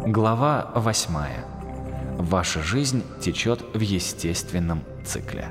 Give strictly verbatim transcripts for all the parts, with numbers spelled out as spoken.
Глава восьмая. Ваша жизнь течет в естественном цикле.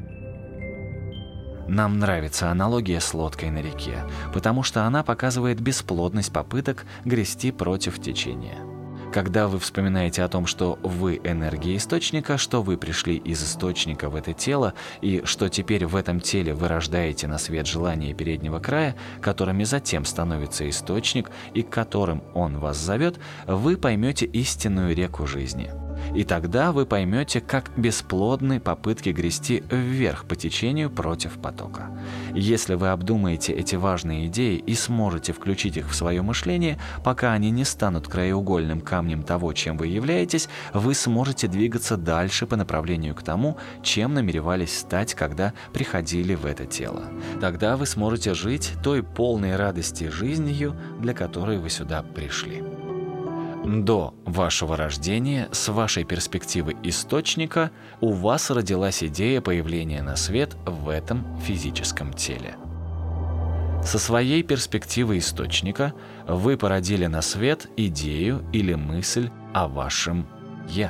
Нам нравится аналогия с лодкой на реке, потому что она показывает бесплодность попыток грести против течения. Когда вы вспоминаете о том, что вы энергия источника, что вы пришли из источника в это тело, и что теперь в этом теле вы рождаете на свет желания переднего края, которыми затем становится источник и к которым он вас зовет, вы поймете истинную реку жизни. И тогда вы поймете, как бесплодны попытки грести вверх по течению против потока. Если вы обдумаете эти важные идеи и сможете включить их в свое мышление, пока они не станут краеугольным камнем того, чем вы являетесь, вы сможете двигаться дальше по направлению к тому, чем намеревались стать, когда приходили в это тело. Тогда вы сможете жить той полной радости жизнью, для которой вы сюда пришли. До вашего рождения, с вашей перспективы источника, у вас родилась идея появления на свет в этом физическом теле. Со своей перспективы источника вы породили на свет идею или мысль о вашем «я».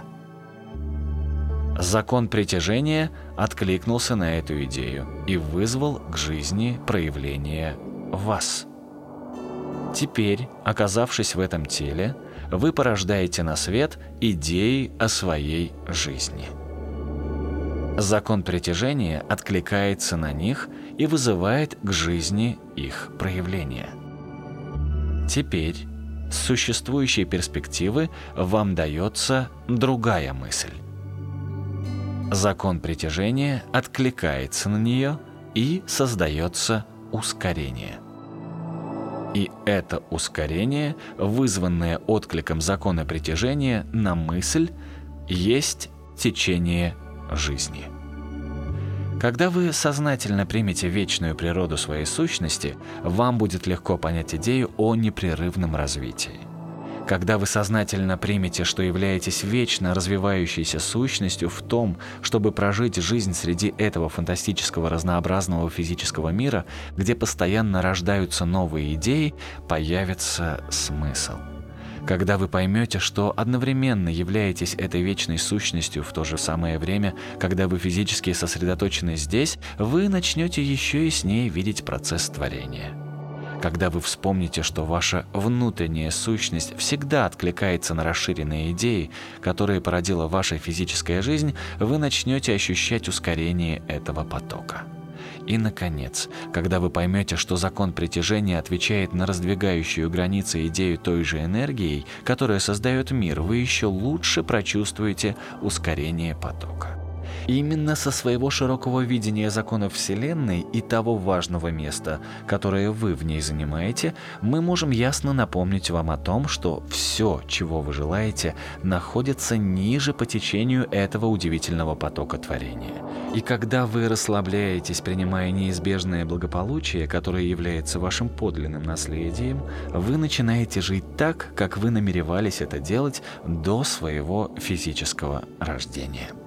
Закон притяжения откликнулся на эту идею и вызвал к жизни проявление вас. Теперь, оказавшись в этом теле, вы порождаете на свет идеи о своей жизни. Закон притяжения откликается на них и вызывает к жизни их проявления. Теперь, с существующей перспективы, вам дается другая мысль. Закон притяжения откликается на нее и создается ускорение. И это ускорение, вызванное откликом закона притяжения на мысль, есть течение жизни. Когда вы сознательно примете вечную природу своей сущности, вам будет легко понять идею о непрерывном развитии. Когда вы сознательно примете, что являетесь вечно развивающейся сущностью в том, чтобы прожить жизнь среди этого фантастического разнообразного физического мира, где постоянно рождаются новые идеи, появится смысл. Когда вы поймете, что одновременно являетесь этой вечной сущностью в то же самое время, когда вы физически сосредоточены здесь, вы начнете еще яснее видеть процесс творения. Когда вы вспомните, что ваша внутренняя сущность всегда откликается на расширенные идеи, которые породила ваша физическая жизнь, вы начнете ощущать ускорение этого потока. И, наконец, когда вы поймете, что закон притяжения отвечает на раздвигающую границы идею той же энергией, которая создает мир, вы еще лучше прочувствуете ускорение потока. Именно со своего широкого видения законов Вселенной и того важного места, которое вы в ней занимаете, мы можем ясно напомнить вам о том, что все, чего вы желаете, находится ниже по течению этого удивительного потока творения. И когда вы расслабляетесь, принимая неизбежное благополучие, которое является вашим подлинным наследием, вы начинаете жить так, как вы намеревались это делать до своего физического рождения.